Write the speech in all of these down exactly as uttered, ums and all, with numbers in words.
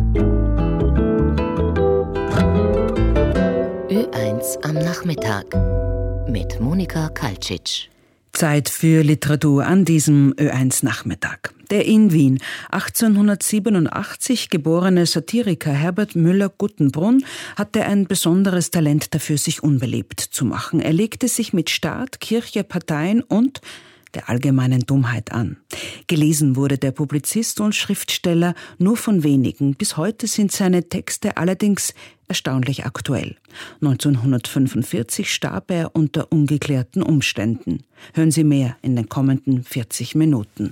Ö eins am Nachmittag mit Monika Kaltschitsch. Zeit für Literatur an diesem Ö eins Nachmittag. Der in Wien achtzehnhundertsiebenundachtzig geborene Satiriker Herbert Müller-Guttenbrunn hatte ein besonderes Talent dafür, sich unbeliebt zu machen. Er legte sich mit Staat, Kirche, Parteien und der allgemeinen Dummheit an. Gelesen wurde der Publizist und Schriftsteller nur von wenigen. Bis heute sind seine Texte allerdings erstaunlich aktuell. neunzehnhundertfünfundvierzig starb er unter ungeklärten Umständen. Hören Sie mehr in den kommenden vierzig Minuten.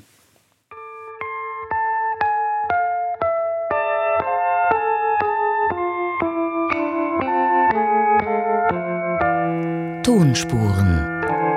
Tonspuren.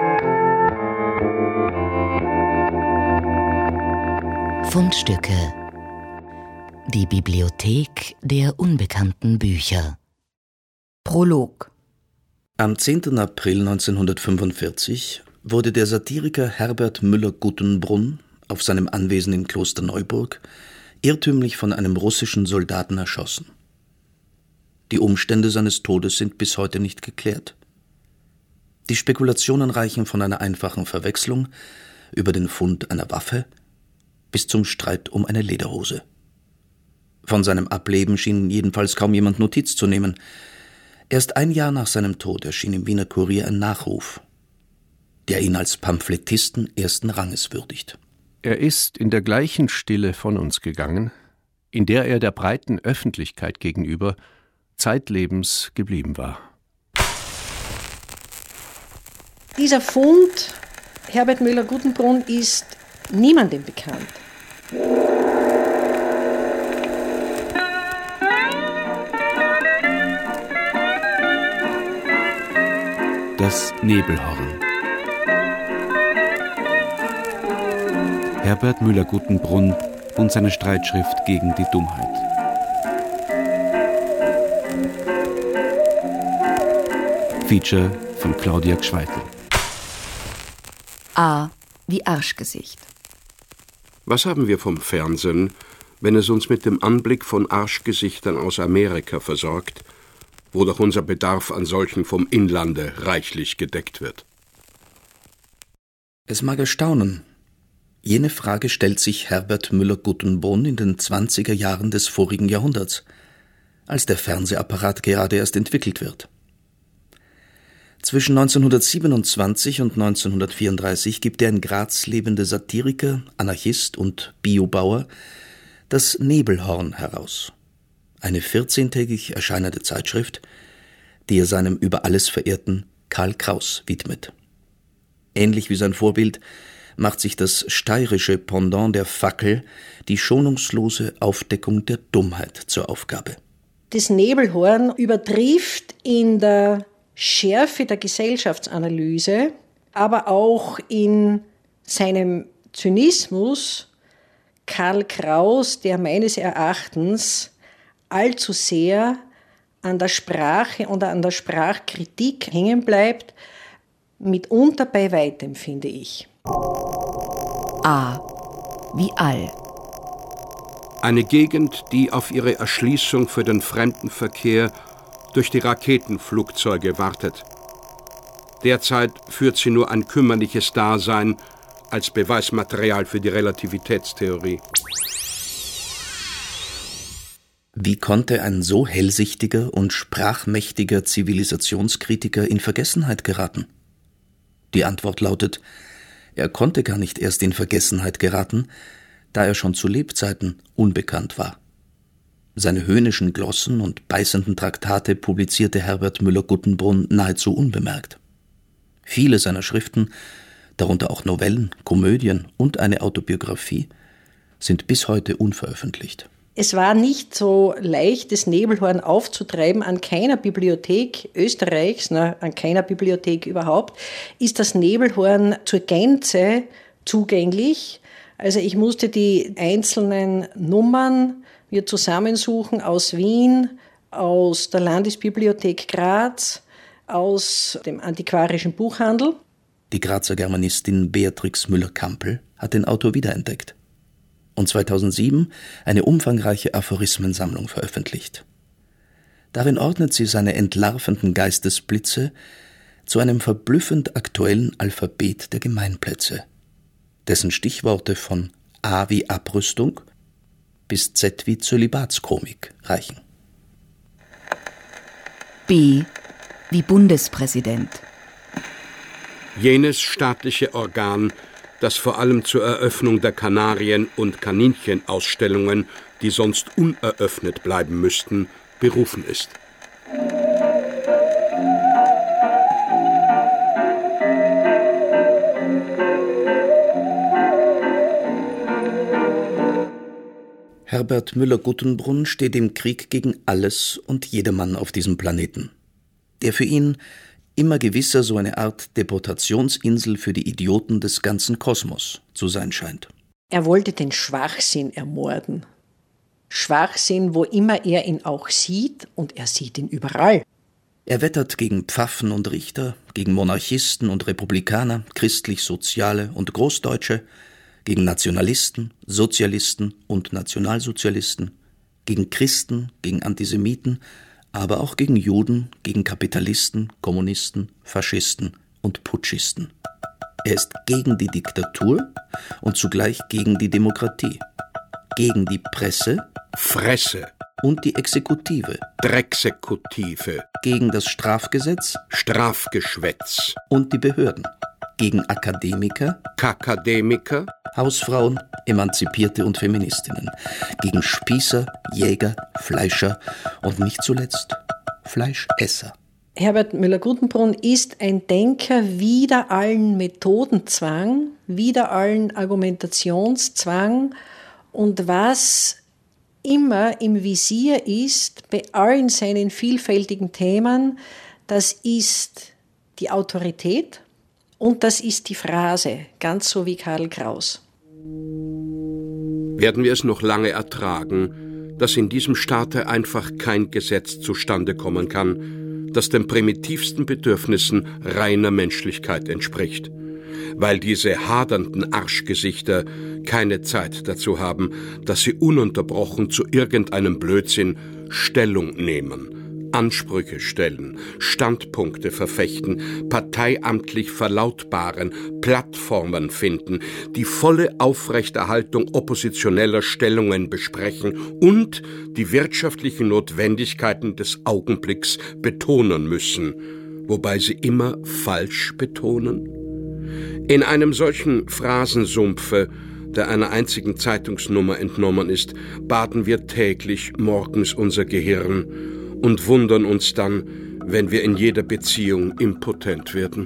Fundstücke. Die Bibliothek der unbekannten Bücher. Prolog. Am zehnten April neunzehnhundertfünfundvierzig wurde der Satiriker Herbert Müller-Guttenbrunn auf seinem Anwesen in Klosterneuburg irrtümlich von einem russischen Soldaten erschossen. Die Umstände seines Todes sind bis heute nicht geklärt. Die Spekulationen reichen von einer einfachen Verwechslung über den Fund einer Waffe bis zum Streit um eine Lederhose. Von seinem Ableben schien jedenfalls kaum jemand Notiz zu nehmen. Erst ein Jahr nach seinem Tod erschien im Wiener Kurier ein Nachruf, der ihn als Pamphletisten ersten Ranges würdigt. Er ist in der gleichen Stille von uns gegangen, in der er der breiten Öffentlichkeit gegenüber zeitlebens geblieben war. Dieser Fund, Herbert Müller-Guttenbrunn, ist niemandem bekannt. Das Nebelhorn. Herbert Müller-Guttenbrunn und seine Streitschrift gegen die Dummheit. Feature von Claudia Gschweitel. A wie Arschgesicht. Was haben wir vom Fernsehen, wenn es uns mit dem Anblick von Arschgesichtern aus Amerika versorgt, wo doch unser Bedarf an solchen vom Inlande reichlich gedeckt wird? Es mag erstaunen. Jene Frage stellt sich Herbert Müller-Guttenbrunn in den zwanziger Jahren des vorigen Jahrhunderts, als der Fernsehapparat gerade erst entwickelt wird. Zwischen neunzehnhundertsiebenundzwanzig und neunzehnhundertvierunddreißig gibt der in Graz lebende Satiriker, Anarchist und Biobauer das Nebelhorn heraus, eine vierzehntägig erscheinende Zeitschrift, die er seinem über alles verehrten Karl Kraus widmet. Ähnlich wie sein Vorbild macht sich das steirische Pendant der Fackel die schonungslose Aufdeckung der Dummheit zur Aufgabe. Das Nebelhorn übertrifft in der Schärfe der Gesellschaftsanalyse, aber auch in seinem Zynismus Karl Kraus, der meines Erachtens allzu sehr an der Sprache und an der Sprachkritik hängen bleibt, mitunter bei weitem, finde ich. A wie All. Eine Gegend, die auf ihre Erschließung für den Fremdenverkehr durch die Raketenflugzeuge wartet. Derzeit führt sie nur ein kümmerliches Dasein als Beweismaterial für die Relativitätstheorie. Wie konnte ein so hellsichtiger und sprachmächtiger Zivilisationskritiker in Vergessenheit geraten? Die Antwort lautet, er konnte gar nicht erst in Vergessenheit geraten, da er schon zu Lebzeiten unbekannt war. Seine höhnischen Glossen und beißenden Traktate publizierte Herbert Müller-Guttenbrunn nahezu unbemerkt. Viele seiner Schriften, darunter auch Novellen, Komödien und eine Autobiografie, sind bis heute unveröffentlicht. Es war nicht so leicht, das Nebelhorn aufzutreiben. An keiner Bibliothek Österreichs, na, an keiner Bibliothek überhaupt, ist das Nebelhorn zur Gänze zugänglich. Also ich musste die einzelnen Nummern mir zusammensuchen aus Wien, aus der Landesbibliothek Graz, aus dem antiquarischen Buchhandel. Die Grazer Germanistin Beatrix Müller-Kampel hat den Autor wiederentdeckt. und zweitausendsieben eine umfangreiche Aphorismensammlung veröffentlicht. Darin ordnet sie seine entlarvenden Geistesblitze zu einem verblüffend aktuellen Alphabet der Gemeinplätze, dessen Stichworte von A wie Abrüstung bis Z wie Zölibatskomik reichen. B wie Bundespräsident. Jenes staatliche Organ, das vor allem zur Eröffnung der Kanarien- und Kaninchenausstellungen, die sonst uneröffnet bleiben müssten, berufen ist. Herbert Müller-Guttenbrunn steht im Krieg gegen alles und jedermann auf diesem Planeten, der für ihn immer gewisser so eine Art Deportationsinsel für die Idioten des ganzen Kosmos zu sein scheint. Er wollte den Schwachsinn ermorden. Schwachsinn, wo immer er ihn auch sieht, und er sieht ihn überall. Er wettert gegen Pfaffen und Richter, gegen Monarchisten und Republikaner, christlich-Soziale und Großdeutsche, gegen Nationalisten, Sozialisten und Nationalsozialisten, gegen Christen, gegen Antisemiten, aber auch gegen Juden, gegen Kapitalisten, Kommunisten, Faschisten und Putschisten. Er ist gegen die Diktatur und zugleich gegen die Demokratie, gegen die Presse, Fresse und die Exekutive, Drecksekutive, gegen das Strafgesetz, Strafgeschwätz und die Behörden, gegen Akademiker, Kakademiker, Hausfrauen, Emanzipierte und Feministinnen, gegen Spießer, Jäger, Fleischer und nicht zuletzt Fleischesser. Herbert Müller-Guttenbrunn ist ein Denker wider allen Methodenzwang, wider allen Argumentationszwang, und was immer im Visier ist, bei allen seinen vielfältigen Themen, das ist die Autorität und das ist die Phrase, ganz so wie Karl Kraus. Werden wir es noch lange ertragen, dass in diesem Staate einfach kein Gesetz zustande kommen kann, das den primitivsten Bedürfnissen reiner Menschlichkeit entspricht, weil diese hadernden Arschgesichter keine Zeit dazu haben, dass sie ununterbrochen zu irgendeinem Blödsinn Stellung nehmen, Ansprüche stellen, Standpunkte verfechten, parteiamtlich verlautbaren, Plattformen finden, die volle Aufrechterhaltung oppositioneller Stellungen besprechen und die wirtschaftlichen Notwendigkeiten des Augenblicks betonen müssen, wobei sie immer falsch betonen. In einem solchen Phrasensumpfe, der einer einzigen Zeitungsnummer entnommen ist, baden wir täglich morgens unser Gehirn und wundern uns dann, wenn wir in jeder Beziehung impotent werden.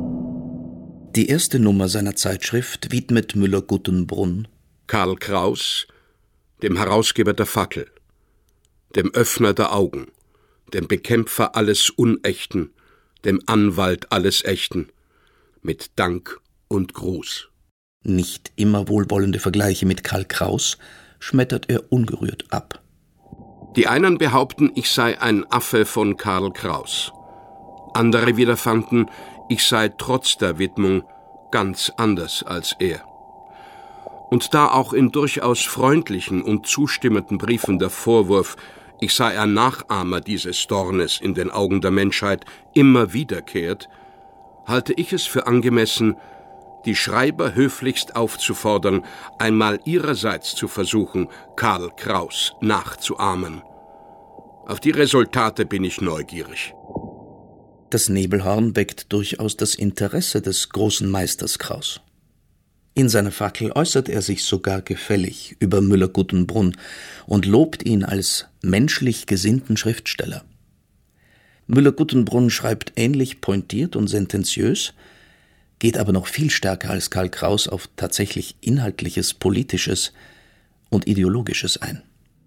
Die erste Nummer seiner Zeitschrift widmet Müller-Guttenbrunn Karl Kraus, dem Herausgeber der Fackel, dem Öffner der Augen, dem Bekämpfer alles Unechten, dem Anwalt alles Echten, mit Dank und Gruß. Nicht immer wohlwollende Vergleiche mit Karl Kraus schmettert er ungerührt ab. Die einen behaupten, ich sei ein Affe von Karl Kraus. Andere wieder fanden, ich sei trotz der Widmung ganz anders als er. Und da auch in durchaus freundlichen und zustimmenden Briefen der Vorwurf, ich sei ein Nachahmer dieses Dornes in den Augen der Menschheit, immer wiederkehrt, halte ich es für angemessen, die Schreiber höflichst aufzufordern, einmal ihrerseits zu versuchen, Karl Kraus nachzuahmen. Auf die Resultate bin ich neugierig. Das Nebelhorn weckt durchaus das Interesse des großen Meisters Kraus. In seiner Fackel äußert er sich sogar gefällig über Müller-Guttenbrunn und lobt ihn als menschlich gesinnten Schriftsteller. Müller-Guttenbrunn schreibt ähnlich pointiert und sentenziös, geht aber noch viel stärker als Karl Kraus auf tatsächlich Inhaltliches, Politisches und Ideologisches ein.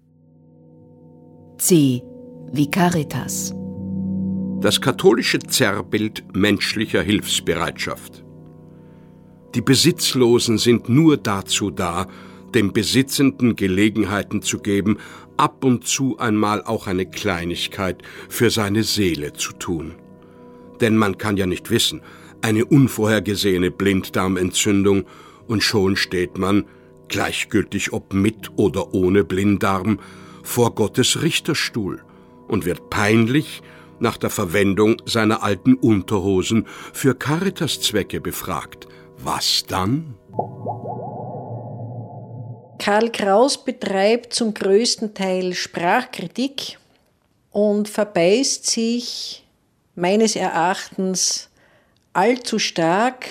C wie Caritas. Das katholische Zerrbild menschlicher Hilfsbereitschaft. Die Besitzlosen sind nur dazu da, dem Besitzenden Gelegenheiten zu geben, ab und zu einmal auch eine Kleinigkeit für seine Seele zu tun. Denn man kann ja nicht wissen, eine unvorhergesehene Blinddarmentzündung, und schon steht man gleichgültig ob mit oder ohne Blinddarm, vor Gottes Richterstuhl und wird peinlich nach der Verwendung seiner alten Unterhosen für Caritas-Zwecke befragt. Was dann? Karl Kraus betreibt zum größten Teil Sprachkritik und verbeißt sich meines Erachtens allzu stark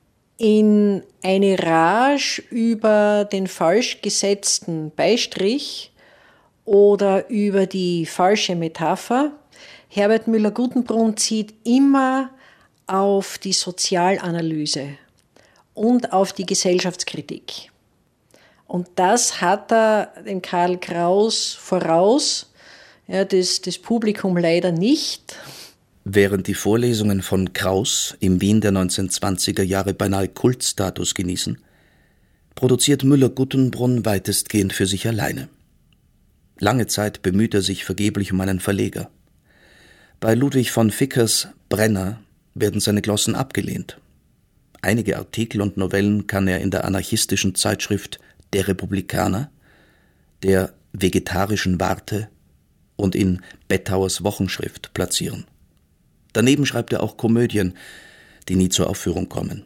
in eine Rage über den falsch gesetzten Beistrich oder über die falsche Metapher. Herbert Müller-Guttenbrunn zieht immer auf die Sozialanalyse und auf die Gesellschaftskritik. Und das hat er dem Karl Kraus voraus, ja, das, das Publikum leider nicht. Während die Vorlesungen von Kraus im Wien der neunzehnhundertzwanziger Jahre beinahe Kultstatus genießen, produziert Müller-Guttenbrunn weitestgehend für sich alleine. Lange Zeit bemüht er sich vergeblich um einen Verleger. Bei Ludwig von Vickers Brenner werden seine Glossen abgelehnt. Einige Artikel und Novellen kann er in der anarchistischen Zeitschrift Der Republikaner, der Vegetarischen Warte und in Bettauers Wochenschrift platzieren. Daneben schreibt er auch Komödien, die nie zur Aufführung kommen.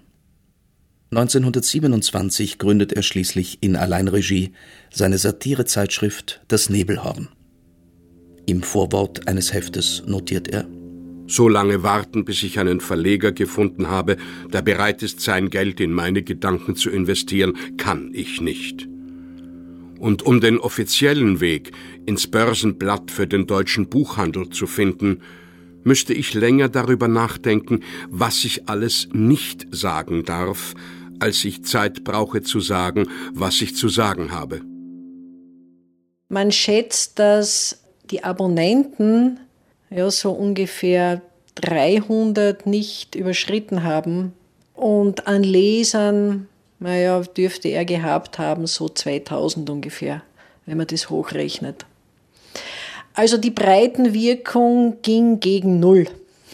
neunzehnhundertsiebenundzwanzig gründet er schließlich in Alleinregie seine Satirezeitschrift Das Nebelhorn. Im Vorwort eines Heftes notiert er: So lange warten, bis ich einen Verleger gefunden habe, der bereit ist, sein Geld in meine Gedanken zu investieren, kann ich nicht. Und um den offiziellen Weg ins Börsenblatt für den deutschen Buchhandel zu finden, müsste ich länger darüber nachdenken, was ich alles nicht sagen darf, als ich Zeit brauche zu sagen, was ich zu sagen habe. Man schätzt, dass die Abonnenten ja so ungefähr dreihundert nicht überschritten haben und an Lesern, naja, dürfte er gehabt haben, so zweitausend ungefähr, wenn man das hochrechnet. Also die Breitenwirkung ging gegen Null.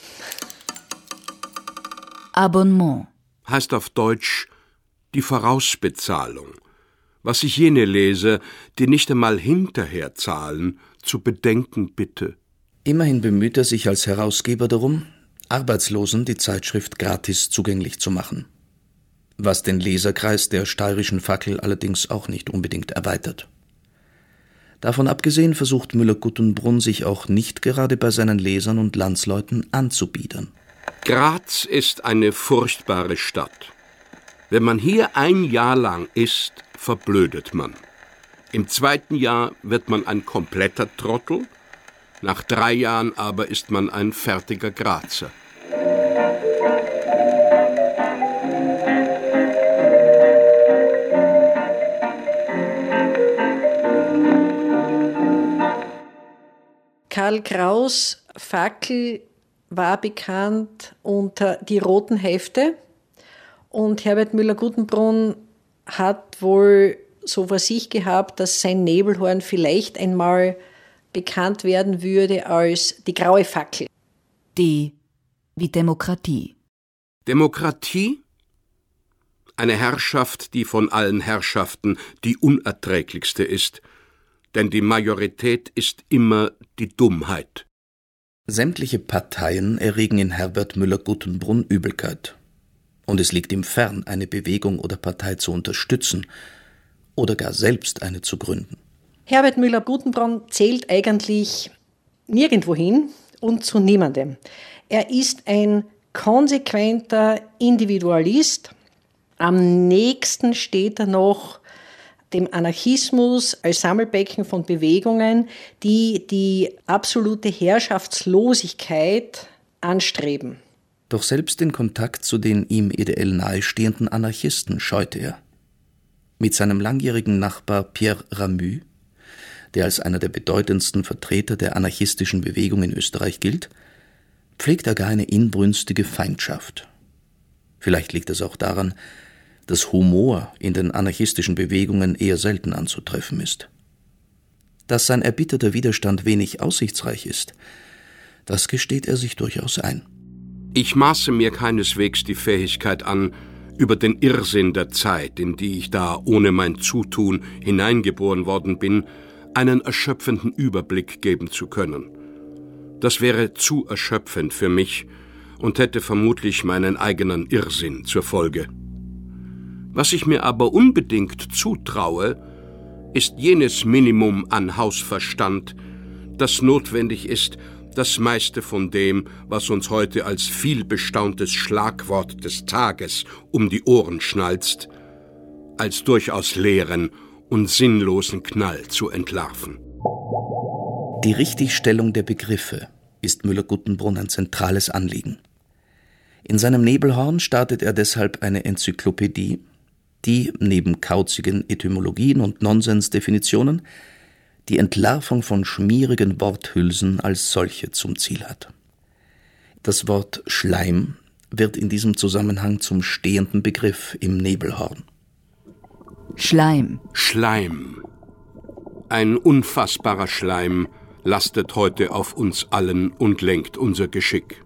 Abonnement Heißt auf Deutsch die Vorausbezahlung, was ich jene Leser, die nicht einmal hinterher zahlen, zu bedenken bitte. Immerhin bemüht er sich als Herausgeber darum, Arbeitslosen die Zeitschrift gratis zugänglich zu machen, was den Leserkreis der Steirischen Fackel allerdings auch nicht unbedingt erweitert. Davon abgesehen versucht Müller-Guttenbrunn sich auch nicht gerade bei seinen Lesern und Landsleuten anzubiedern. Graz ist eine furchtbare Stadt. Wenn man hier ein Jahr lang ist, verblödet man. Im zweiten Jahr wird man ein kompletter Trottel, nach drei Jahren aber ist man ein fertiger Grazer. Karl Kraus' Fackel war bekannt unter die roten Hefte und Herbert Müller-Guttenbrunn hat wohl so vor sich gehabt, dass sein Nebelhorn vielleicht einmal bekannt werden würde als die graue Fackel. D wie Demokratie. Demokratie? Eine Herrschaft, die von allen Herrschaften die unerträglichste ist, denn die Majorität ist immer die Dummheit. Sämtliche Parteien erregen in Herbert Müller-Guttenbrunn Übelkeit. Und es liegt ihm fern, eine Bewegung oder Partei zu unterstützen oder gar selbst eine zu gründen. Herbert Müller-Guttenbrunn zählt eigentlich nirgendwohin und zu niemandem. Er ist ein konsequenter Individualist. Am nächsten steht er noch dem Anarchismus als Sammelbecken von Bewegungen, die die absolute Herrschaftslosigkeit anstreben. Doch selbst den Kontakt zu den ihm ideell nahestehenden Anarchisten scheute er. Mit seinem langjährigen Nachbar Pierre Ramü, der als einer der bedeutendsten Vertreter der anarchistischen Bewegung in Österreich gilt, pflegt er gar eine inbrünstige Feindschaft. Vielleicht liegt es auch daran, dass Humor in den anarchistischen Bewegungen eher selten anzutreffen ist. Dass sein erbitterter Widerstand wenig aussichtsreich ist, das gesteht er sich durchaus ein. Ich maße mir keineswegs die Fähigkeit an, über den Irrsinn der Zeit, in die ich da ohne mein Zutun hineingeboren worden bin, einen erschöpfenden Überblick geben zu können. Das wäre zu erschöpfend für mich und hätte vermutlich meinen eigenen Irrsinn zur Folge. Was ich mir aber unbedingt zutraue, ist jenes Minimum an Hausverstand, das notwendig ist, das meiste von dem, was uns heute als vielbestauntes Schlagwort des Tages um die Ohren schnalzt, als durchaus leeren und sinnlosen Knall zu entlarven. Die Richtigstellung der Begriffe ist Müller-Guttenbrunn ein zentrales Anliegen. In seinem Nebelhorn startet er deshalb eine Enzyklopädie, die neben kauzigen Etymologien und Nonsensdefinitionen die Entlarvung von schmierigen Worthülsen als solche zum Ziel hat. Das Wort Schleim wird in diesem Zusammenhang zum stehenden Begriff im Nebelhorn. Schleim. Schleim. Ein unfassbarer Schleim lastet heute auf uns allen und lenkt unser Geschick.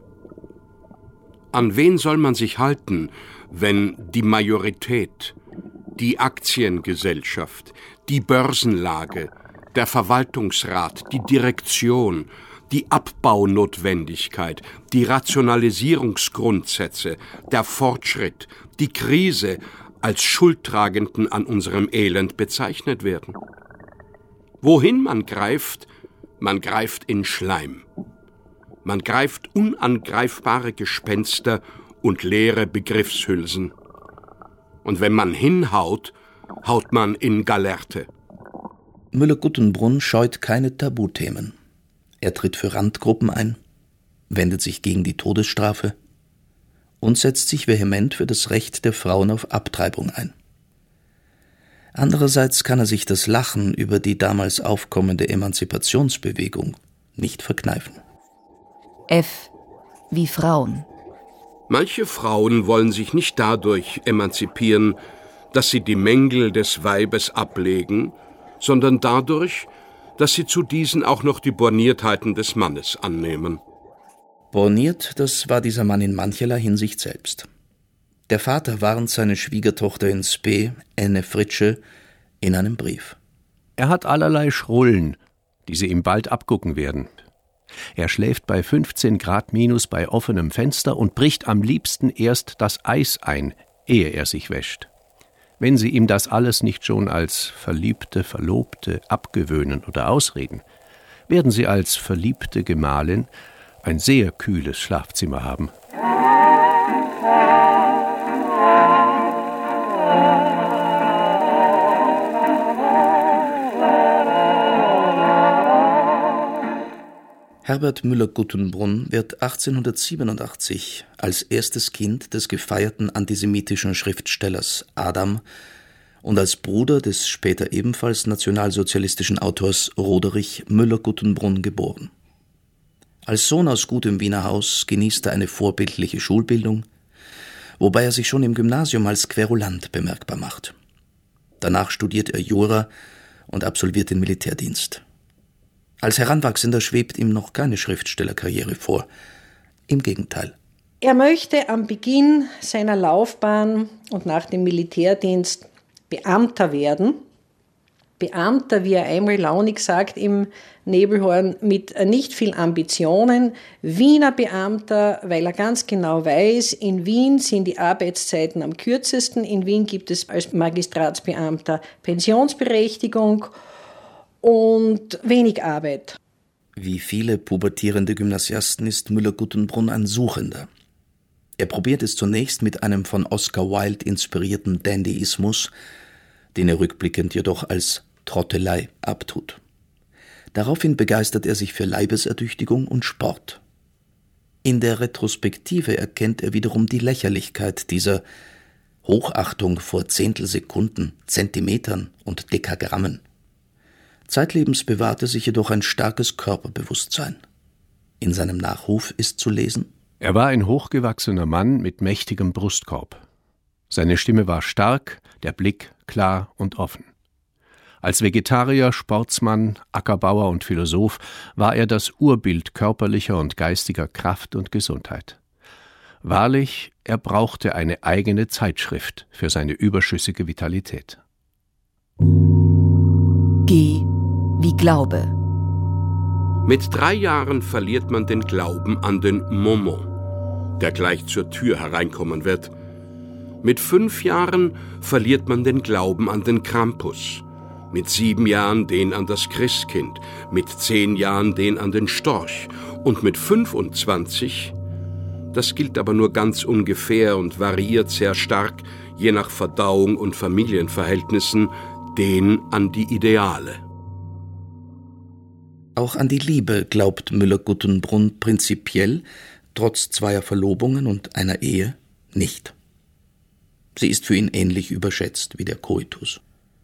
An wen soll man sich halten, wenn die Majorität, die Aktiengesellschaft, die Börsenlage, der Verwaltungsrat, die Direktion, die Abbaunotwendigkeit, die Rationalisierungsgrundsätze, der Fortschritt, die Krise als Schuldtragenden an unserem Elend bezeichnet werden? Wohin man greift, man greift in Schleim. Man greift unangreifbare Gespenster und leere Begriffshülsen. Und wenn man hinhaut, haut man in Gallerte. Müller-Guttenbrunn scheut keine Tabuthemen. Er tritt für Randgruppen ein, wendet sich gegen die Todesstrafe und setzt sich vehement für das Recht der Frauen auf Abtreibung ein. Andererseits kann er sich das Lachen über die damals aufkommende Emanzipationsbewegung nicht verkneifen. F wie Frauen. Manche Frauen wollen sich nicht dadurch emanzipieren, dass sie die Mängel des Weibes ablegen, sondern dadurch, dass sie zu diesen auch noch die Borniertheiten des Mannes annehmen. Borniert, das war dieser Mann in mancherlei Hinsicht selbst. Der Vater warnt seine Schwiegertochter in Spee, Enne Fritsche, in einem Brief. Er hat allerlei Schrullen, die sie ihm bald abgucken werden. Er schläft bei fünfzehn Grad minus bei offenem Fenster und bricht am liebsten erst das Eis ein, ehe er sich wäscht. Wenn Sie ihm das alles nicht schon als Verliebte, Verlobte abgewöhnen oder ausreden, werden Sie als verliebte Gemahlin ein sehr kühles Schlafzimmer haben. Herbert Müller-Guttenbrunn wird achtzehnhundertsiebenundachtzig als erstes Kind des gefeierten antisemitischen Schriftstellers Adam und als Bruder des später ebenfalls nationalsozialistischen Autors Roderich Müller-Guttenbrunn geboren. Als Sohn aus gutem Wiener Haus genießt er eine vorbildliche Schulbildung, wobei er sich schon im Gymnasium als Querulant bemerkbar macht. Danach studiert er Jura und absolviert den Militärdienst. Als Heranwachsender schwebt ihm noch keine Schriftstellerkarriere vor. Im Gegenteil. Er möchte am Beginn seiner Laufbahn und nach dem Militärdienst Beamter werden. Beamter, wie er einmal launig sagt im Nebelhorn, mit nicht viel Ambitionen. Wiener Beamter, weil er ganz genau weiß, in Wien sind die Arbeitszeiten am kürzesten. In Wien gibt es als Magistratsbeamter Pensionsberechtigung und wenig Arbeit. Wie viele pubertierende Gymnasiasten ist Müller-Guttenbrunn ein Suchender. Er probiert es zunächst mit einem von Oscar Wilde inspirierten Dandyismus, den er rückblickend jedoch als Trottelei abtut. Daraufhin begeistert er sich für Leibesertüchtigung und Sport. In der Retrospektive erkennt er wiederum die Lächerlichkeit dieser Hochachtung vor Zehntelsekunden, Zentimetern und Dekagrammen. Zeitlebens bewahrt er sich jedoch ein starkes Körperbewusstsein. In seinem Nachruf ist zu lesen: Er war ein hochgewachsener Mann mit mächtigem Brustkorb. Seine Stimme war stark, der Blick klar und offen. Als Vegetarier, Sportsmann, Ackerbauer und Philosoph war er das Urbild körperlicher und geistiger Kraft und Gesundheit. Wahrlich, er brauchte eine eigene Zeitschrift für seine überschüssige Vitalität. G wie Glaube. Mit drei Jahren verliert man den Glauben an den Moment, der gleich zur Tür hereinkommen wird. Mit fünf Jahren verliert man den Glauben an den Krampus. Mit sieben Jahren den an das Christkind, mit zehn Jahren den an den Storch und mit fünfundzwanzig, das gilt aber nur ganz ungefähr und variiert sehr stark, je nach Verdauung und Familienverhältnissen, den an die Ideale. Auch an die Liebe glaubt Müller-Guttenbrunn prinzipiell, trotz zweier Verlobungen und einer Ehe, nicht. Sie ist für ihn ähnlich überschätzt wie der Koitus.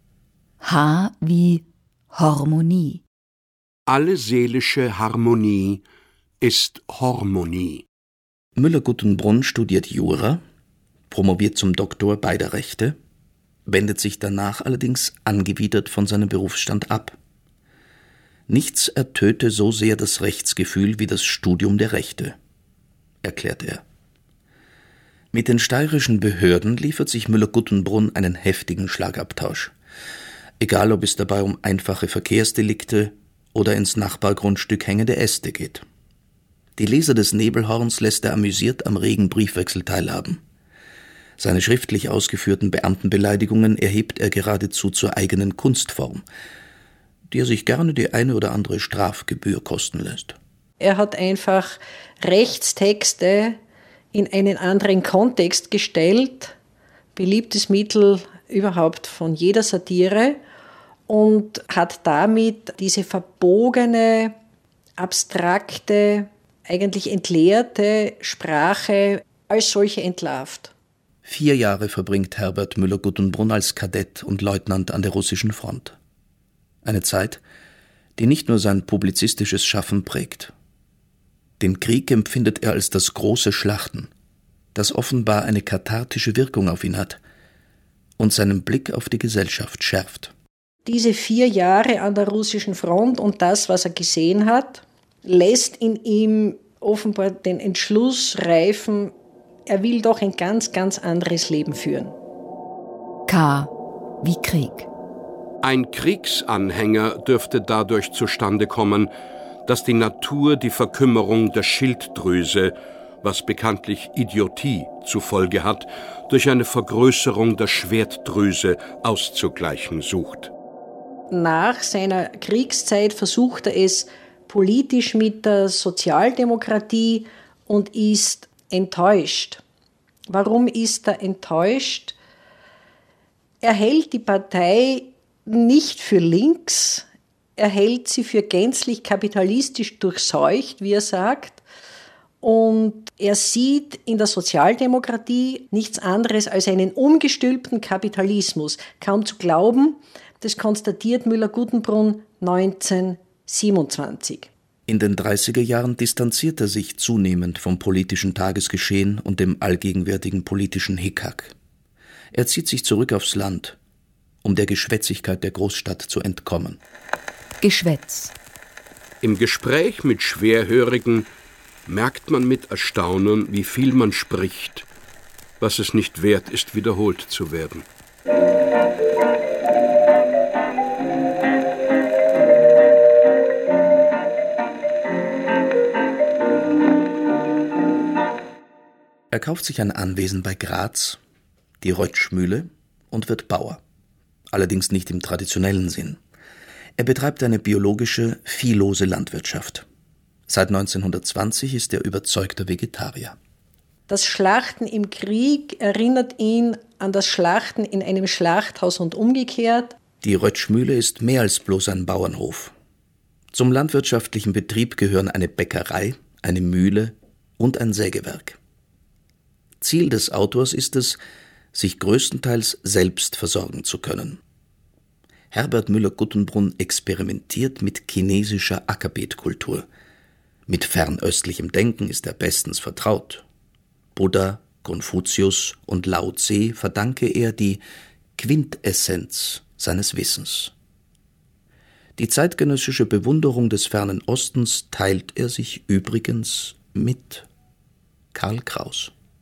H wie Harmonie. Alle seelische Harmonie ist Hormonie. Müller-Guttenbrunn studiert Jura, promoviert zum Doktor beider Rechte, wendet sich danach allerdings angewidert von seinem Berufsstand ab. Nichts ertöte so sehr das Rechtsgefühl wie das Studium der Rechte, erklärt er. Mit den steirischen Behörden liefert sich Müller-Guttenbrunn einen heftigen Schlagabtausch. Egal, ob es dabei um einfache Verkehrsdelikte oder ins Nachbargrundstück hängende Äste geht. Die Leser des Nebelhorns lässt er amüsiert am regen Briefwechsel teilhaben. Seine schriftlich ausgeführten Beamtenbeleidigungen erhebt er geradezu zur eigenen Kunstform, die er sich gerne die eine oder andere Strafgebühr kosten lässt. Er hat einfach Rechtstexte in einen anderen Kontext gestellt, beliebtes Mittel überhaupt von jeder Satire, und hat damit diese verbogene, abstrakte, eigentlich entleerte Sprache als solche entlarvt. Vier Jahre verbringt Herbert Müller-Guttenbrunn als Kadett und Leutnant an der russischen Front. Eine Zeit, die nicht nur sein publizistisches Schaffen prägt. Den Krieg empfindet er als das große Schlachten, das offenbar eine kathartische Wirkung auf ihn hat und seinen Blick auf die Gesellschaft schärft. Diese vier Jahre an der russischen Front und das, was er gesehen hat, lässt in ihm offenbar den Entschluss reifen, er will doch ein ganz, ganz anderes Leben führen. K wie Krieg. Ein Kriegsanhänger dürfte dadurch zustande kommen, dass die Natur die Verkümmerung der Schilddrüse, was bekanntlich Idiotie zur Folge hat, durch eine Vergrößerung der Schwertdrüse auszugleichen sucht. Nach seiner Kriegszeit versucht er es politisch mit der Sozialdemokratie und ist enttäuscht. Warum ist er enttäuscht? Er hält die Partei nicht für links, er hält sie für gänzlich kapitalistisch durchseucht, wie er sagt. Und er sieht in der Sozialdemokratie nichts anderes als einen umgestülpten Kapitalismus. Kaum zu glauben, das konstatiert Müller-Guttenbrunn neunzehnhundertsiebenundzwanzig. In den dreißiger Jahren distanziert er sich zunehmend vom politischen Tagesgeschehen und dem allgegenwärtigen politischen Hickhack. Er zieht sich zurück aufs Land, um der Geschwätzigkeit der Großstadt zu entkommen. Geschwätz. Im Gespräch mit Schwerhörigen merkt man mit Erstaunen, wie viel man spricht, was es nicht wert ist, wiederholt zu werden. Er kauft sich ein Anwesen bei Graz, die Rötschmühle, und wird Bauer. Allerdings nicht im traditionellen Sinn. Er betreibt eine biologische, viehlose Landwirtschaft. Seit neunzehnhundertzwanzig ist er überzeugter Vegetarier. Das Schlachten im Krieg erinnert ihn an das Schlachten in einem Schlachthaus und umgekehrt. Die Rötschmühle ist mehr als bloß ein Bauernhof. Zum landwirtschaftlichen Betrieb gehören eine Bäckerei, eine Mühle und ein Sägewerk. Ziel des Autors ist es, sich größtenteils selbst versorgen zu können. Herbert Müller-Guttenbrunn experimentiert mit chinesischer Ackerbeetkultur. Mit fernöstlichem Denken ist er bestens vertraut. Buddha, Konfuzius und Lao Tse verdanke er die Quintessenz seines Wissens. Die zeitgenössische Bewunderung des fernen Ostens teilt er sich übrigens mit Karl Kraus.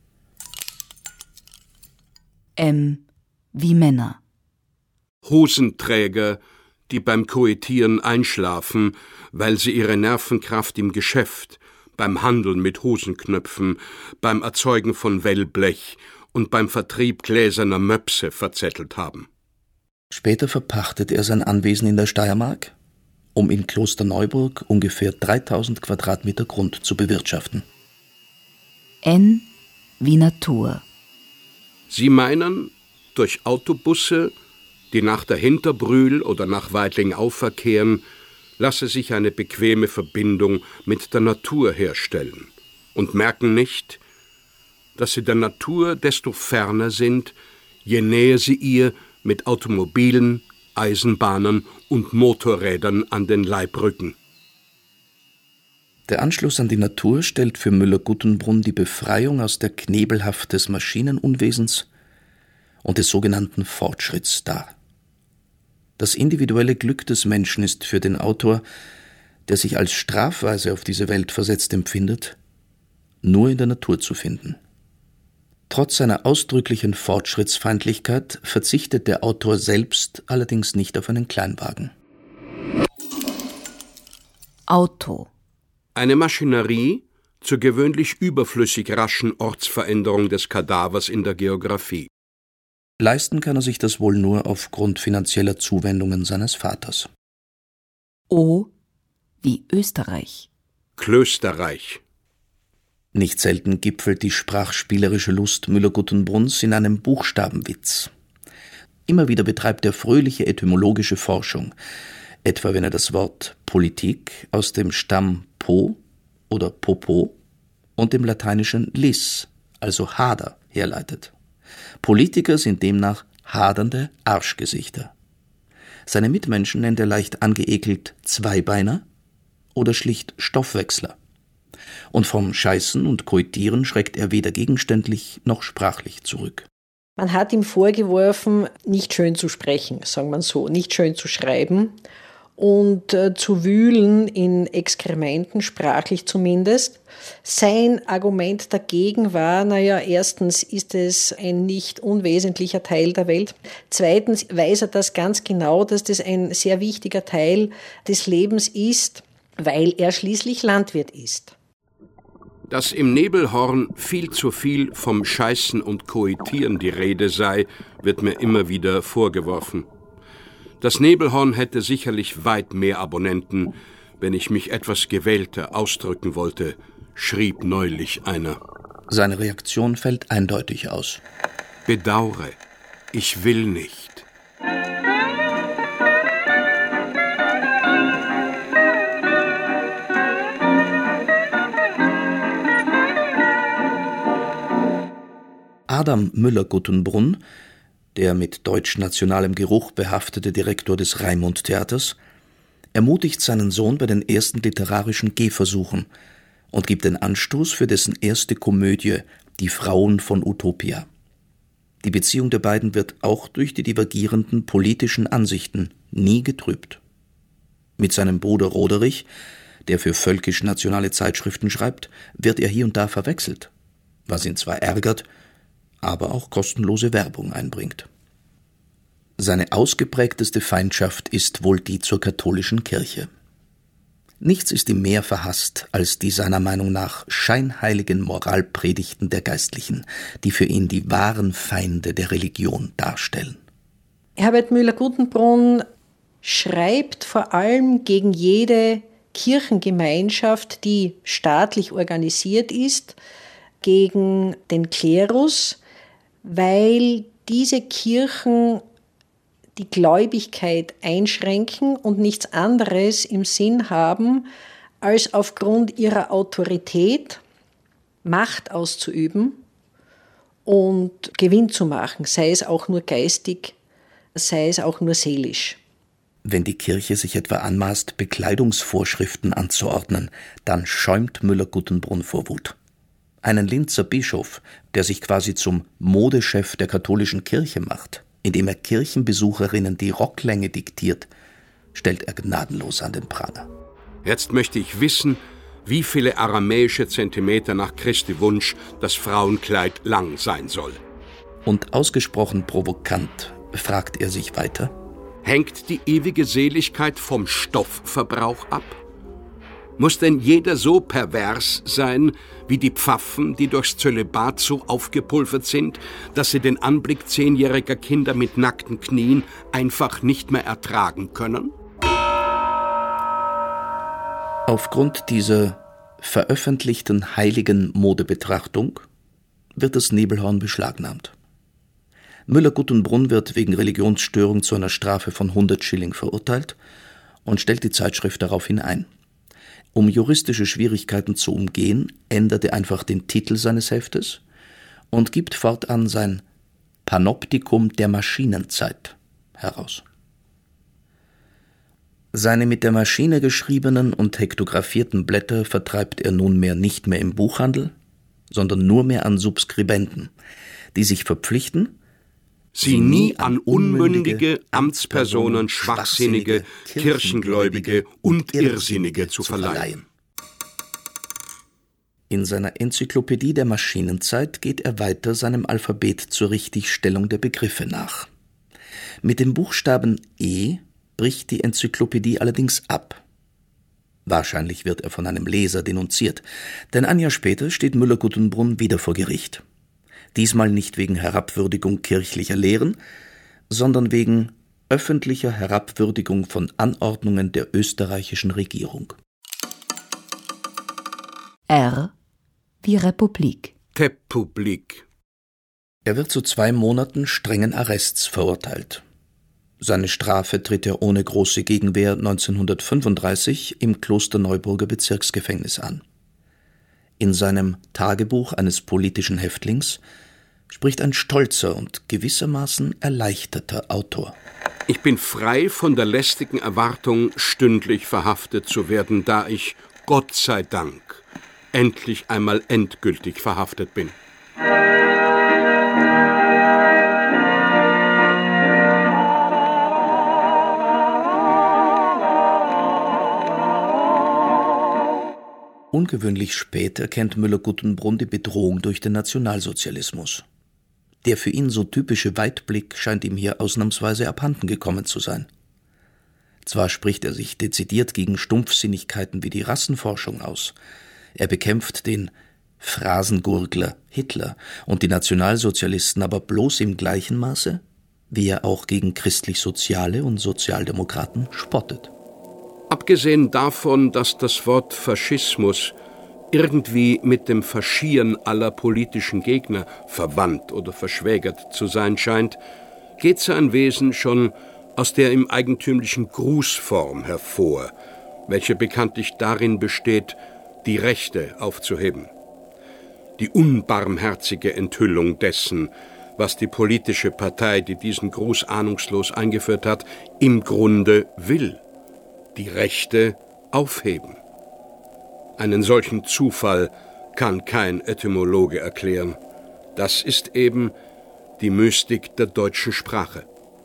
M wie Männer. Hosenträger, die beim Koitieren einschlafen, weil sie ihre Nervenkraft im Geschäft, beim Handeln mit Hosenknöpfen, beim Erzeugen von Wellblech und beim Vertrieb gläserner Möpse verzettelt haben. Später verpachtet er sein Anwesen in der Steiermark, um in Klosterneuburg ungefähr dreitausend Quadratmeter Grund zu bewirtschaften. N wie Natur. Sie meinen, durch Autobusse, die nach der Hinterbrühl oder nach Weidlingau verkehren, lasse sich eine bequeme Verbindung mit der Natur herstellen und merken nicht, dass sie der Natur desto ferner sind, je näher sie ihr mit Automobilen, Eisenbahnen und Motorrädern an den Leib rücken. Der Anschluss an die Natur stellt für Müller-Guttenbrunn die Befreiung aus der Knebelhaft des Maschinenunwesens und des sogenannten Fortschritts dar. Das individuelle Glück des Menschen ist für den Autor, der sich als strafweise auf diese Welt versetzt empfindet, nur in der Natur zu finden. Trotz seiner ausdrücklichen Fortschrittsfeindlichkeit verzichtet der Autor selbst allerdings nicht auf einen Kleinwagen. Auto. Eine Maschinerie zur gewöhnlich überflüssig raschen Ortsveränderung des Kadavers in der Geographie. Leisten kann er sich das wohl nur aufgrund finanzieller Zuwendungen seines Vaters. O wie Österreich. Klösterreich. Nicht selten gipfelt die sprachspielerische Lust Müller-Guttenbrunns in einem Buchstabenwitz. Immer wieder betreibt er fröhliche etymologische Forschung, etwa wenn er das Wort Politik aus dem Stamm po oder popo und dem lateinischen lis, also Hader, herleitet. Politiker sind demnach hadernde Arschgesichter. Seine Mitmenschen nennt er leicht angeekelt Zweibeiner oder schlicht Stoffwechsler. Und vom Scheißen und Koitieren schreckt er weder gegenständlich noch sprachlich zurück. Man hat ihm vorgeworfen, nicht schön zu sprechen, sagen wir so, nicht schön zu schreiben und äh, zu wühlen in Exkrementen, sprachlich zumindest. Sein Argument dagegen war, naja, erstens ist es ein nicht unwesentlicher Teil der Welt. Zweitens weiß er das ganz genau, dass das ein sehr wichtiger Teil des Lebens ist, weil er schließlich Landwirt ist. Dass im Nebelhorn viel zu viel vom Scheißen und Koitieren die Rede sei, wird mir immer wieder vorgeworfen. Das Nebelhorn hätte sicherlich weit mehr Abonnenten, wenn ich mich etwas gewählter ausdrücken wollte, schrieb neulich einer. Seine Reaktion fällt eindeutig aus. Bedaure, ich will nicht. Adam Müller-Guttenbrunn, der mit deutsch-nationalem Geruch behaftete Direktor des Raimund-Theaters, ermutigt seinen Sohn bei den ersten literarischen Gehversuchen und gibt den Anstoß für dessen erste Komödie »Die Frauen von Utopia«. Die Beziehung der beiden wird auch durch die divergierenden politischen Ansichten nie getrübt. Mit seinem Bruder Roderich, der für völkisch-nationale Zeitschriften schreibt, wird er hier und da verwechselt, was ihn zwar ärgert, aber auch kostenlose Werbung einbringt. Seine ausgeprägteste Feindschaft ist wohl die zur katholischen Kirche. Nichts ist ihm mehr verhasst als die seiner Meinung nach scheinheiligen Moralpredigten der Geistlichen, die für ihn die wahren Feinde der Religion darstellen. Herbert Müller-Guttenbrunn schreibt vor allem gegen jede Kirchengemeinschaft, die staatlich organisiert ist, gegen den Klerus, weil diese Kirchen die Gläubigkeit einschränken und nichts anderes im Sinn haben, als aufgrund ihrer Autorität Macht auszuüben und Gewinn zu machen, sei es auch nur geistig, sei es auch nur seelisch. Wenn die Kirche sich etwa anmaßt, Bekleidungsvorschriften anzuordnen, dann schäumt Müller-Guttenbrunn vor Wut. Einen Linzer Bischof, der sich quasi zum Modechef der katholischen Kirche macht, indem er Kirchenbesucherinnen die Rocklänge diktiert, stellt er gnadenlos an den Pranger. Jetzt möchte ich wissen, wie viele aramäische Zentimeter nach Christi Wunsch das Frauenkleid lang sein soll. Und ausgesprochen provokant fragt er sich weiter: Hängt die ewige Seligkeit vom Stoffverbrauch ab? Muss denn jeder so pervers sein, wie die Pfaffen, die durchs Zölibat so aufgepulvert sind, dass sie den Anblick zehnjähriger Kinder mit nackten Knien einfach nicht mehr ertragen können? Aufgrund dieser veröffentlichten heiligen Modebetrachtung wird das Nebelhorn beschlagnahmt. Müller-Guttenbrunn wird wegen Religionsstörung zu einer Strafe von hundert Schilling verurteilt und stellt die Zeitschrift daraufhin ein. Um juristische Schwierigkeiten zu umgehen, ändert er einfach den Titel seines Heftes und gibt fortan sein Panoptikum der Maschinenzeit heraus. Seine mit der Maschine geschriebenen und hektographierten Blätter vertreibt er nunmehr nicht mehr im Buchhandel, sondern nur mehr an Subskribenten, die sich verpflichten, sie nie an unmündige Amtspersonen, Schwachsinnige, Kirchengläubige und Irrsinnige zu verleihen. In seiner Enzyklopädie der Maschinenzeit geht er weiter seinem Alphabet zur Richtigstellung der Begriffe nach. Mit dem Buchstaben E bricht die Enzyklopädie allerdings ab. Wahrscheinlich wird er von einem Leser denunziert, denn ein Jahr später steht Müller-Guttenbrunn wieder vor Gericht. Diesmal nicht wegen Herabwürdigung kirchlicher Lehren, sondern wegen öffentlicher Herabwürdigung von Anordnungen der österreichischen Regierung. R wie Republik. Republik. Er wird zu zwei Monaten strengen Arrests verurteilt. Seine Strafe tritt er ohne große Gegenwehr neunzehnhundertfünfunddreißig im Klosterneuburger Bezirksgefängnis an. In seinem Tagebuch eines politischen Häftlings spricht ein stolzer und gewissermaßen erleichterter Autor. Ich bin frei von der lästigen Erwartung, stündlich verhaftet zu werden, da ich, Gott sei Dank, endlich einmal endgültig verhaftet bin. Ungewöhnlich spät erkennt Müller-Guttenbrunn die Bedrohung durch den Nationalsozialismus. Der für ihn so typische Weitblick scheint ihm hier ausnahmsweise abhanden gekommen zu sein. Zwar spricht er sich dezidiert gegen Stumpfsinnigkeiten wie die Rassenforschung aus, er bekämpft den Phrasengurgler Hitler und die Nationalsozialisten aber bloß im gleichen Maße, wie er auch gegen christlich-Soziale und Sozialdemokraten spottet. Abgesehen davon, dass das Wort Faschismus irgendwie mit dem Faschieren aller politischen Gegner verwandt oder verschwägert zu sein scheint, geht sein Wesen schon aus der ihm eigentümlichen Grußform hervor, welche bekanntlich darin besteht, die Rechte aufzuheben. Die unbarmherzige Enthüllung dessen, was die politische Partei, die diesen Gruß ahnungslos eingeführt hat, im Grunde will: die Rechte aufheben. Einen solchen Zufall kann kein Etymologe erklären. Das ist eben die Mystik der deutschen Sprache.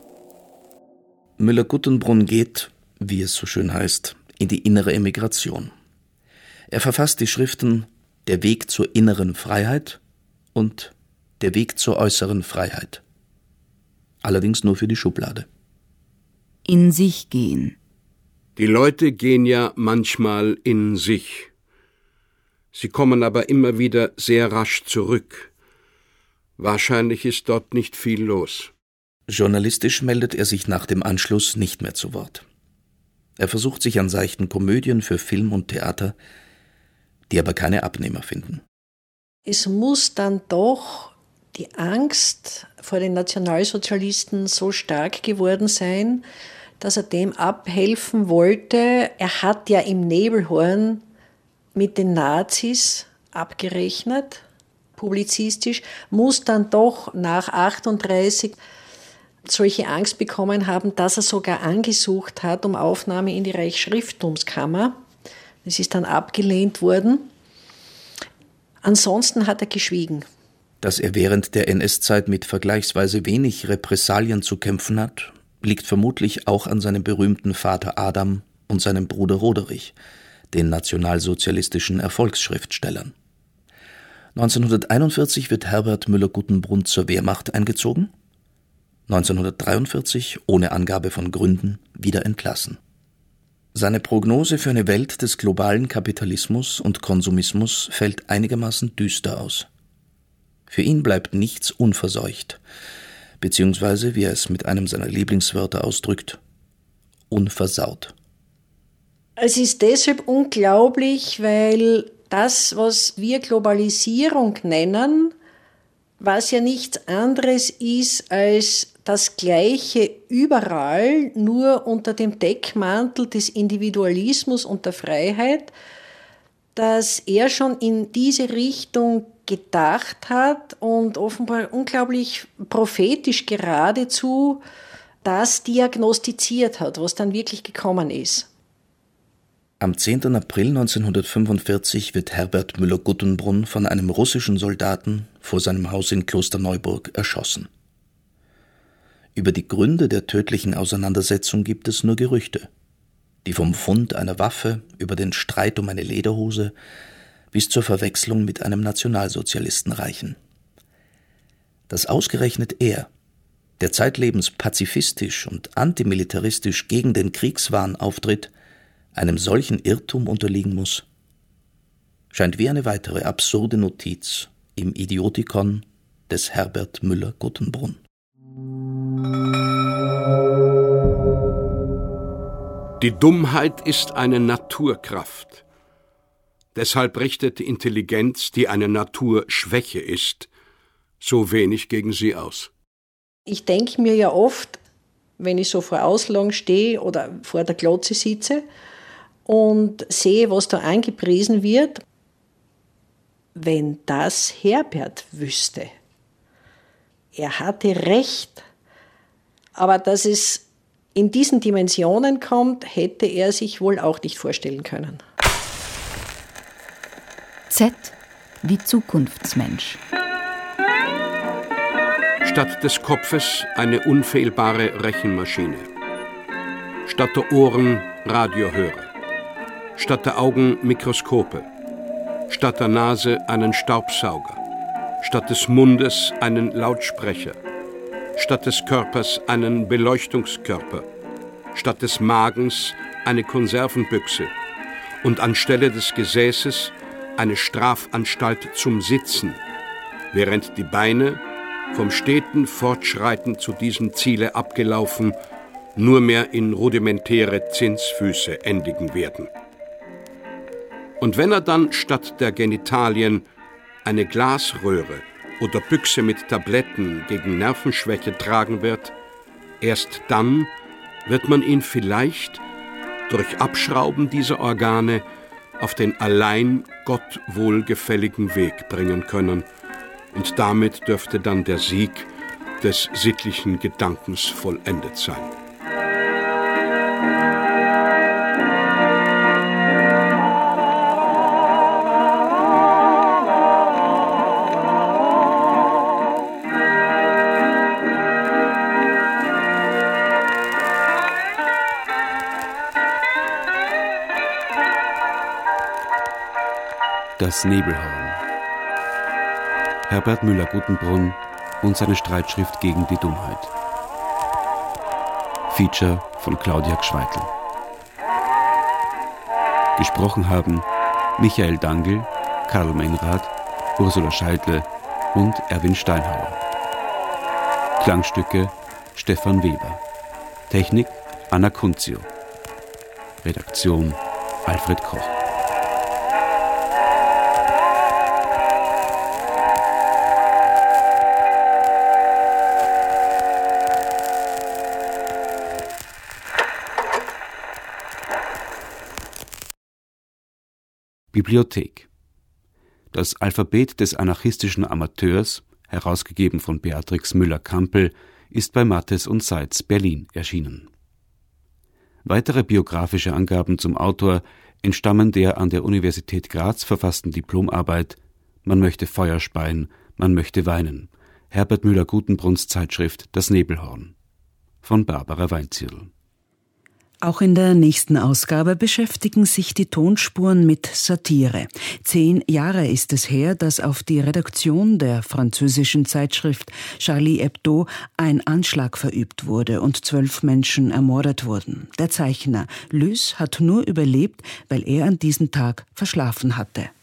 Müller-Guttenbrunn geht, wie es so schön heißt, in die innere Emigration. Er verfasst die Schriften Der Weg zur inneren Freiheit und Der Weg zur äußeren Freiheit. Allerdings nur für die Schublade. In sich gehen. Die Leute gehen ja manchmal in sich. Sie kommen aber immer wieder sehr rasch zurück. Wahrscheinlich ist dort nicht viel los. Journalistisch meldet er sich nach dem Anschluss nicht mehr zu Wort. Er versucht sich an seichten Komödien für Film und Theater, die aber keine Abnehmer finden. Es muss dann doch die Angst vor den Nationalsozialisten so stark geworden sein, dass er dem abhelfen wollte. Er hat ja im Nebelhorn mit den Nazis abgerechnet, publizistisch, muss dann doch nach achtunddreißig solche Angst bekommen haben, dass er sogar angesucht hat um Aufnahme in die Reichsschrifttumskammer. Das ist dann abgelehnt worden. Ansonsten hat er geschwiegen. Dass er während der N S-Zeit mit vergleichsweise wenig Repressalien zu kämpfen hat, liegt vermutlich auch an seinem berühmten Vater Adam und seinem Bruder Roderich, den nationalsozialistischen Erfolgsschriftstellern. neunzehnhunderteinundvierzig wird Herbert Müller-Guttenbrunn zur Wehrmacht eingezogen, neunzehnhundertdreiundvierzig, ohne Angabe von Gründen, wieder entlassen. Seine Prognose für eine Welt des globalen Kapitalismus und Konsumismus fällt einigermaßen düster aus. Für ihn bleibt nichts unverseucht, beziehungsweise, wie er es mit einem seiner Lieblingswörter ausdrückt, unversaut. Es ist deshalb unglaublich, weil das, was wir Globalisierung nennen, was ja nichts anderes ist als das Gleiche überall, nur unter dem Deckmantel des Individualismus und der Freiheit, dass er schon in diese Richtung gedacht hat und offenbar unglaublich prophetisch geradezu das diagnostiziert hat, was dann wirklich gekommen ist. Am zehnten April neunzehnhundertfünfundvierzig wird Herbert Müller-Guttenbrunn von einem russischen Soldaten vor seinem Haus in Klosterneuburg erschossen. Über die Gründe der tödlichen Auseinandersetzung gibt es nur Gerüchte, die vom Fund einer Waffe über den Streit um eine Lederhose bis zur Verwechslung mit einem Nationalsozialisten reichen. Dass ausgerechnet er, der zeitlebens pazifistisch und antimilitaristisch gegen den Kriegswahn auftritt, einem solchen Irrtum unterliegen muss, scheint wie eine weitere absurde Notiz im Idiotikon des Herbert Müller-Guttenbrunn. Die Dummheit ist eine Naturkraft. Deshalb richtet die Intelligenz, die eine Naturschwäche ist, so wenig gegen sie aus. Ich denke mir ja oft, wenn ich so vor Auslagen stehe oder vor der Glotze sitze und sehe, was da angepriesen wird, wenn das Herbert wüsste. Er hatte recht, aber dass es in diesen Dimensionen kommt, hätte er sich wohl auch nicht vorstellen können. Z wie Zukunftsmensch. Statt des Kopfes eine unfehlbare Rechenmaschine. Statt der Ohren Radiohörer. Statt der Augen Mikroskope. Statt der Nase einen Staubsauger. Statt des Mundes einen Lautsprecher. Statt des Körpers einen Beleuchtungskörper. Statt des Magens eine Konservenbüchse. Und anstelle des Gesäßes eine Strafanstalt zum Sitzen, während die Beine, vom steten Fortschreiten zu diesem Ziele abgelaufen, nur mehr in rudimentäre Zinsfüße endigen werden. Und wenn er dann statt der Genitalien eine Glasröhre oder Büchse mit Tabletten gegen Nervenschwäche tragen wird, erst dann wird man ihn vielleicht durch Abschrauben dieser Organe auf den allein Gott wohlgefälligen Weg bringen können, und damit dürfte dann der Sieg des sittlichen Gedankens vollendet sein. Das Nebelhorn. Herbert Müller-Guttenbrunn und seine Streitschrift gegen die Dummheit. Feature von Claudia Gschweitel. Gesprochen haben Michael Dangl, Karl Menrath, Ursula Scheidle und Erwin Steinhauer. Klangstücke Stefan Weber. Technik Anna Kunzio. Redaktion Alfred Koch. Bibliothek. Das Alphabet des anarchistischen Amateurs, herausgegeben von Beatrix Müller-Kampel, ist bei Mattes und Seitz Berlin erschienen. Weitere biografische Angaben zum Autor entstammen der an der Universität Graz verfassten Diplomarbeit »Man möchte Feuer speien, man möchte weinen« Herbert Müller-Guttenbrunns Zeitschrift »Das Nebelhorn« von Barbara Weinzierl. Auch in der nächsten Ausgabe beschäftigen sich die Tonspuren mit Satire. Zehn Jahre ist es her, dass auf die Redaktion der französischen Zeitschrift Charlie Hebdo ein Anschlag verübt wurde und zwölf Menschen ermordet wurden. Der Zeichner Lys hat nur überlebt, weil er an diesem Tag verschlafen hatte.